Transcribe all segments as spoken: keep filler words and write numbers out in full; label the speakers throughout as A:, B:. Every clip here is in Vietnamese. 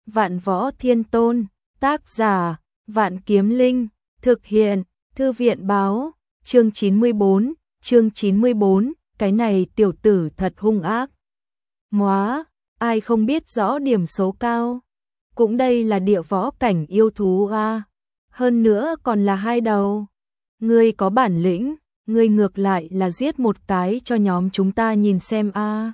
A: Vạn Võ Thiên Tôn, tác giả, Vạn Kiếm Linh, thực hiện, Thư viện báo, chương chín mươi bốn, chương chín mươi bốn, cái này tiểu tử thật hung ác. Móa, ai không biết rõ điểm số cao, cũng đây là địa võ cảnh yêu thú a, hơn nữa còn là hai đầu. Ngươi có bản lĩnh, ngươi ngược lại là giết một cái cho nhóm chúng ta nhìn xem a.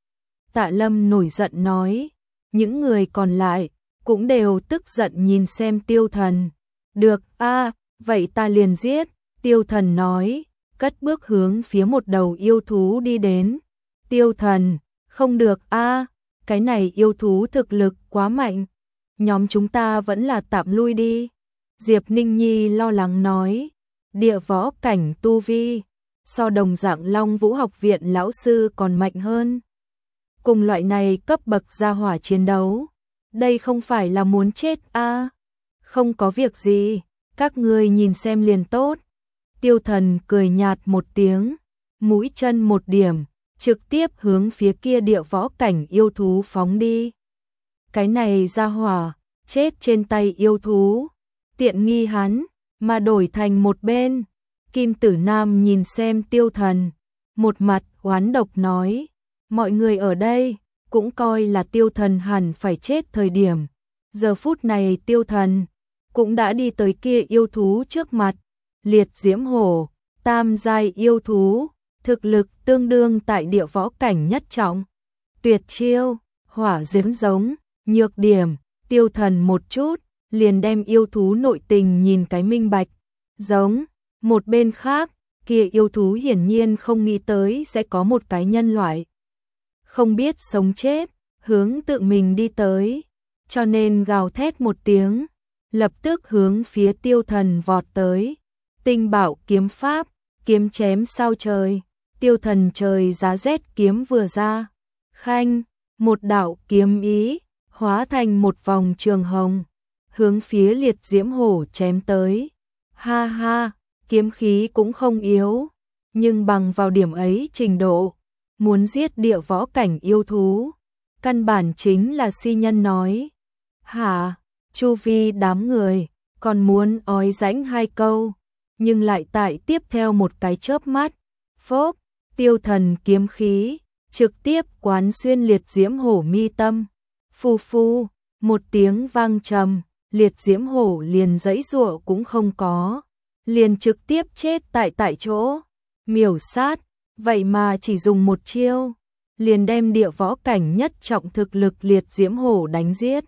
A: Tạ Lâm nổi giận nói, những người còn lại cũng đều tức giận nhìn xem Tiêu Thần. Được a, vậy ta liền giết, Tiêu Thần nói, cất bước hướng phía một đầu yêu thú đi đến. Tiêu Thần, không được a, cái này yêu thú thực lực quá mạnh, nhóm chúng ta vẫn là tạm lui đi. Diệp Ninh Nhi lo lắng nói, địa võ cảnh tu vi, so đồng dạng Long Vũ học viện lão sư còn mạnh hơn. Cùng loại này cấp bậc gia hỏa chiến đấu, đây không phải là muốn chết a. Không có việc gì, các ngươi nhìn xem liền tốt. Tiêu Thần cười nhạt một tiếng, mũi chân một điểm, trực tiếp hướng phía kia địa võ cảnh yêu thú phóng đi. Cái này gia hỏa, chết trên tay yêu thú, tiện nghi hắn, mà đổi thành một bên. Kim Tử Nam nhìn xem Tiêu Thần, một mặt oán độc nói, mọi người ở đây cũng coi là Tiêu Thần hẳn phải chết thời điểm. Giờ phút này Tiêu Thần cũng đã đi tới kia yêu thú trước mặt. Liệt Diễm Hổ, tam giai yêu thú, thực lực tương đương tại địa võ cảnh nhất trọng. Tuyệt chiêu, hỏa diễm giống, nhược điểm, Tiêu Thần một chút liền đem yêu thú nội tình nhìn cái minh bạch. Giống, một bên khác, kia yêu thú hiển nhiên không nghĩ tới sẽ có một cái nhân loại không biết sống chết, hướng tự mình đi tới, cho nên gào thét một tiếng, lập tức hướng phía Tiêu Thần vọt tới. Tinh Bảo kiếm pháp, kiếm chém sao trời, Tiêu Thần trời giá rét kiếm vừa ra, khanh, một đạo kiếm ý, hóa thành một vòng trường hồng, hướng phía Liệt Diễm Hổ chém tới. Ha ha, kiếm khí cũng không yếu, nhưng bằng vào điểm ấy trình độ, muốn giết địa võ cảnh yêu thú, căn bản chính là si nhân nói. Hả, chu vi đám người, còn muốn ói rãnh hai câu, nhưng lại tại tiếp theo một cái chớp mắt, phốp, Tiêu Thần kiếm khí, trực tiếp quán xuyên Liệt Diễm Hổ mi tâm. Phu phu, một tiếng vang trầm, Liệt Diễm Hổ liền giãy giụa cũng không có, liền trực tiếp chết tại tại chỗ. Miểu sát, vậy mà chỉ dùng một chiêu, liền đem địa võ cảnh nhất trọng thực lực Liệt Diễm Hổ đánh giết.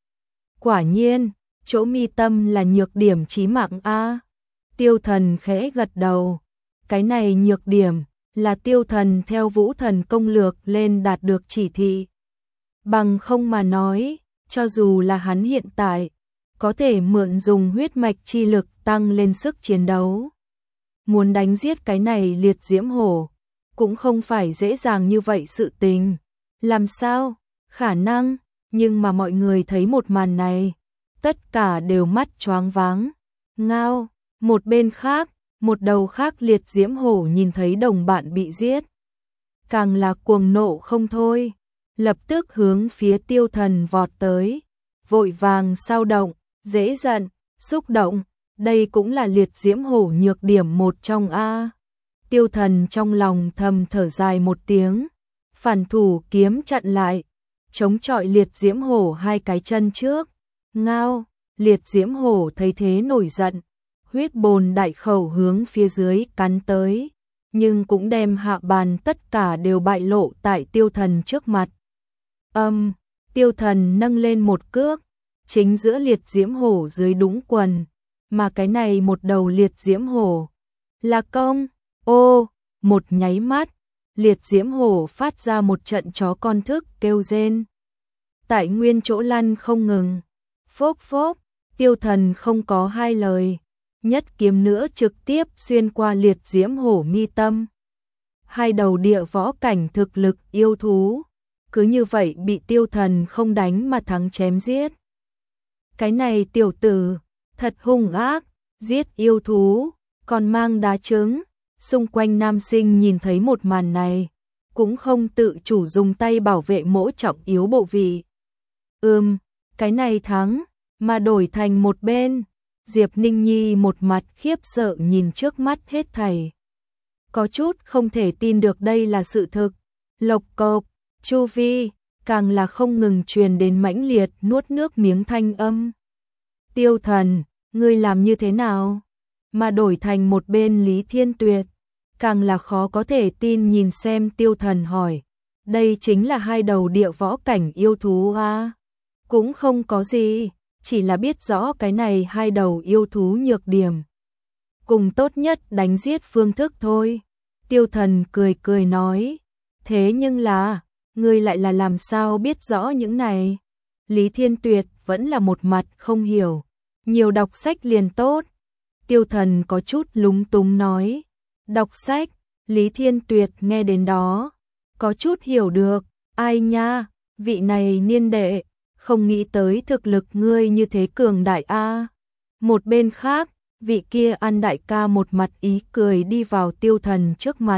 A: Quả nhiên, chỗ mi tâm là nhược điểm chí mạng a. Tiêu Thần khẽ gật đầu, cái này nhược điểm là Tiêu Thần theo Vũ Thần công lược lên đạt được chỉ thị. Bằng không mà nói, cho dù là hắn hiện tại có thể mượn dùng huyết mạch chi lực tăng lên sức chiến đấu, muốn đánh giết cái này Liệt Diễm Hổ cũng không phải dễ dàng như vậy sự tình. Làm sao? Khả năng, nhưng mà mọi người thấy một màn này, tất cả đều mắt choáng váng. Ngao, một bên khác, một đầu khác Liệt Diễm Hổ nhìn thấy đồng bạn bị giết, càng là cuồng nộ không thôi, lập tức hướng phía Tiêu Thần vọt tới, vội vàng sao động, dễ giận, xúc động, đây cũng là Liệt Diễm Hổ nhược điểm một trong a. Tiêu Thần trong lòng thầm thở dài một tiếng, phản thủ kiếm chặn lại, chống chọi Liệt Diễm Hổ hai cái chân trước. Ngao, Liệt Diễm Hổ thấy thế nổi giận, huyết bồn đại khẩu hướng phía dưới cắn tới, nhưng cũng đem hạ bàn tất cả đều bại lộ tại Tiêu Thần trước mặt. Âm, um, Tiêu Thần nâng lên một cước, chính giữa Liệt Diễm Hổ dưới đúng quần, mà cái này một đầu Liệt Diễm Hổ là công. Ô, một nháy mắt, Liệt Diễm Hổ phát ra một trận chó con thức kêu rên, tại nguyên chỗ lăn không ngừng. Phốp phốp, Tiêu Thần không có hai lời, nhất kiếm nữa trực tiếp xuyên qua Liệt Diễm Hổ mi tâm. Hai đầu địa võ cảnh thực lực yêu thú, cứ như vậy bị Tiêu Thần không đánh mà thắng chém giết. Cái này tiểu tử, thật hung ác, giết yêu thú, còn mang đá trứng. Xung quanh nam sinh nhìn thấy một màn này, cũng không tự chủ dùng tay bảo vệ mỗi trọng yếu bộ vị. Ừm, cái này thắng, mà đổi thành một bên. Diệp Ninh Nhi một mặt khiếp sợ nhìn trước mắt hết thảy. Có chút không thể tin được đây là sự thực. Lộc cộc, chu vi, càng là không ngừng truyền đến mãnh liệt nuốt nước miếng thanh âm. Tiêu Thần, ngươi làm như thế nào? Mà đổi thành một bên Lý Thiên Tuyệt, càng là khó có thể tin nhìn xem Tiêu Thần hỏi. Đây chính là hai đầu địa võ cảnh yêu thú à? Cũng không có gì, chỉ là biết rõ cái này hai đầu yêu thú nhược điểm. Cùng tốt nhất đánh giết phương thức thôi. Tiêu Thần cười cười nói. Thế nhưng là, ngươi lại là làm sao biết rõ những này? Lý Thiên Tuyệt vẫn là một mặt không hiểu. Nhiều đọc sách liền tốt. Tiêu Thần có chút lúng túng nói. Đọc sách, Lý Thiên Tuyệt nghe đến đó. Có chút hiểu được, ai nha, vị này niên đệ, không nghĩ tới thực lực ngươi như thế cường đại a. Một bên khác, vị kia An đại ca một mặt ý cười đi vào Tiêu Thần trước mặt.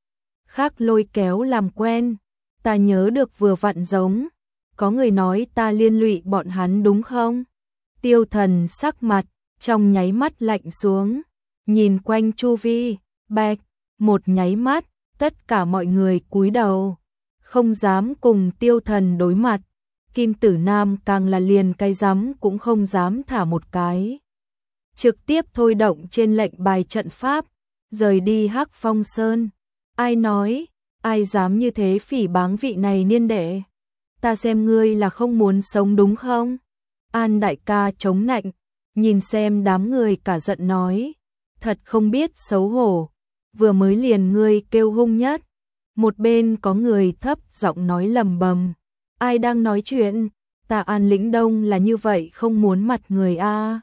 A: Khác lôi kéo làm quen, ta nhớ được vừa vặn giống, có người nói ta liên lụy bọn hắn đúng không? Tiêu Thần sắc mặt, trong nháy mắt lạnh xuống, nhìn quanh chu vi, bạch, một nháy mắt, tất cả mọi người cúi đầu, không dám cùng Tiêu Thần đối mặt. Kim Tử Nam càng là liền cái dám cũng không dám thả một cái. Trực tiếp thôi động trên lệnh bài trận pháp, rời đi Hắc Phong Sơn. Ai nói, ai dám như thế phỉ báng vị này niên đệ? Ta xem ngươi là không muốn sống đúng không? An đại ca chống nạnh, nhìn xem đám người cả giận nói. Thật không biết xấu hổ, vừa mới liền ngươi kêu hung nhất. Một bên có người thấp giọng nói lầm bầm. Ai đang nói chuyện? Ta An Lĩnh Đông là như vậy không muốn mặt người a.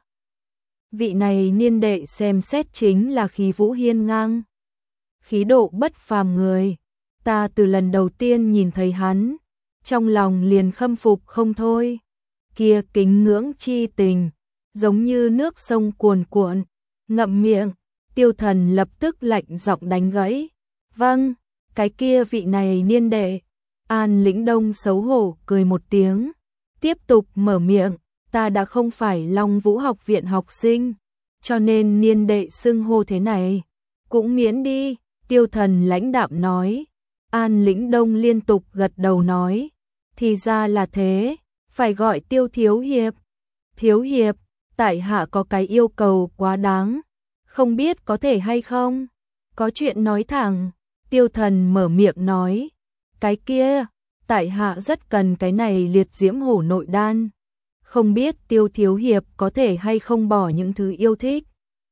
A: Vị này niên đệ xem xét chính là khí vũ hiên ngang, khí độ bất phàm người. Ta từ lần đầu tiên nhìn thấy hắn, trong lòng liền khâm phục không thôi. Kia kính ngưỡng chi tình, giống như nước sông cuồn cuộn. Ngậm miệng, Tiêu Thần lập tức lạnh giọng đánh gãy. Vâng, cái kia vị này niên đệ. An Lĩnh Đông xấu hổ cười một tiếng, tiếp tục mở miệng. Ta đã không phải Long Vũ học viện học sinh, cho nên niên đệ xưng hô thế này cũng miễn đi. Tiêu Thần lãnh đạm nói. An Lĩnh Đông liên tục gật đầu nói. Thì ra là thế, phải gọi Tiêu thiếu hiệp. Thiếu hiệp, tại hạ có cái yêu cầu quá đáng, không biết có thể hay không? Có chuyện nói thẳng. Tiêu Thần mở miệng nói. Cái kia, tại hạ rất cần cái này liệt diễm hổ nội đan. Không biết Tiêu thiếu hiệp có thể hay không bỏ những thứ yêu thích.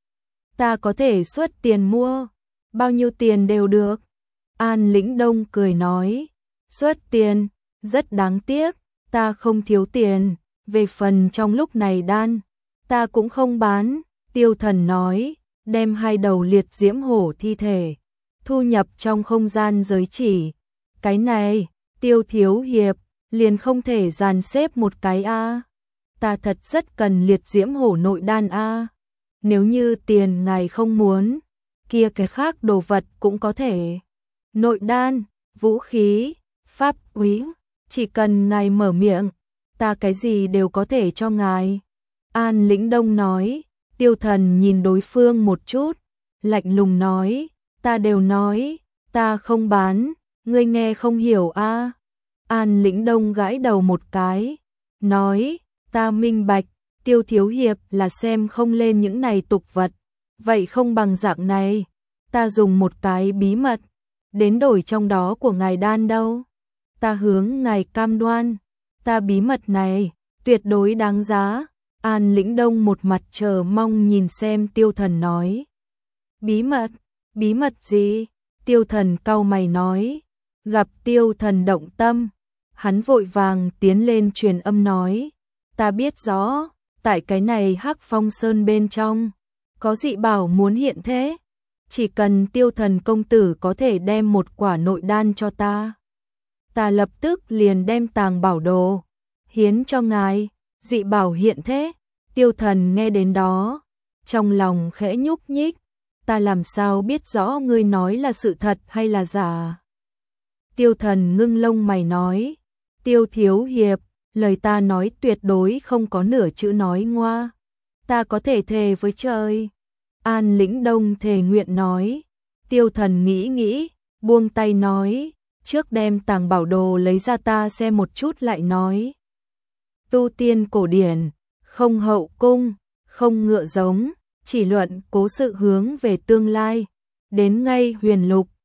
A: Ta có thể xuất tiền mua, bao nhiêu tiền đều được. An Lĩnh Đông cười nói. Xuất tiền, rất đáng tiếc, ta không thiếu tiền. Về phần trong lúc này đan, ta cũng không bán. Tiêu Thần nói, đem hai đầu liệt diễm hổ thi thể thu nhập trong không gian giới chỉ. Cái này, Tiêu thiếu hiệp, liền không thể dàn xếp một cái a. Ta thật rất cần liệt diễm hổ nội đan a. Nếu như tiền ngài không muốn, kia cái khác đồ vật cũng có thể. Nội đan, vũ khí, pháp quý, chỉ cần ngài mở miệng, ta cái gì đều có thể cho ngài. An Lĩnh Đông nói. Tiêu Thần nhìn đối phương một chút, lạnh lùng nói. Ta đều nói, ta không bán, ngươi nghe không hiểu a. An Lĩnh Đông gãi đầu một cái, nói. Ta minh bạch, Tiêu thiếu hiệp là xem không lên những này tục vật. Vậy không bằng dạng này, ta dùng một cái bí mật đến đổi trong đó của ngài đan đâu. Ta hướng ngài cam đoan, ta bí mật này tuyệt đối đáng giá. An Lĩnh Đông một mặt chờ mong nhìn xem Tiêu Thần nói. Bí mật? Bí mật gì? Tiêu Thần cau mày nói. Gặp Tiêu Thần động tâm, hắn vội vàng tiến lên truyền âm nói. Ta biết rõ, tại cái này Hắc Phong Sơn bên trong, có dị bảo muốn hiện thế. Chỉ cần Tiêu Thần công tử có thể đem một quả nội đan cho ta, ta lập tức liền đem tàng bảo đồ hiến cho ngài. Dị bảo hiện thế. Tiêu Thần nghe đến đó, trong lòng khẽ nhúc nhích. Ta làm sao biết rõ ngươi nói là sự thật hay là giả? Tiêu Thần ngưng lông mày nói. Tiêu thiếu hiệp, lời ta nói tuyệt đối không có nửa chữ nói ngoa. Ta có thể thề với trời. An Lĩnh Đông thề nguyện nói. Tiêu Thần nghĩ nghĩ, buông tay nói, trước đem tàng bảo đồ lấy ra ta xem một chút lại nói. Tu tiên cổ điển, không hậu cung, không ngựa giống, chỉ luận cố sự hướng về tương lai, đến ngay huyền lục,